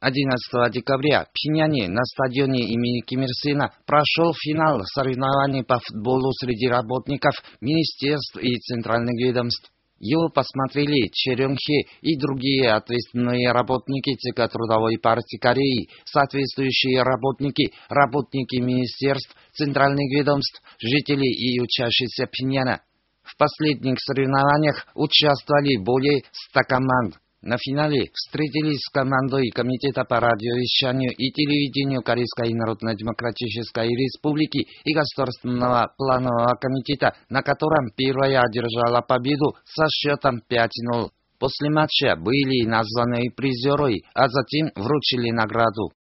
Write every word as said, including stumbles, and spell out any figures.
одиннадцатого декабря в Пхеньяне на стадионе имени Ким Ир Сена прошел финал соревнований по футболу среди работников министерств и центральных ведомств. Его посмотрели Черенхе и другие ответственные работники ЦК Трудовой партии Кореи, соответствующие работники, работники министерств, центральных ведомств, жители и учащиеся Пхеньяна. В последних соревнованиях участвовали более ста команд. На финале встретились с командой Комитета по радиовещанию и телевидению Корейской Народно-Демократической Республики и Государственного планового комитета, на котором первая одержала победу со счетом пять ноль. После матча были названы призеры, а затем вручили награду.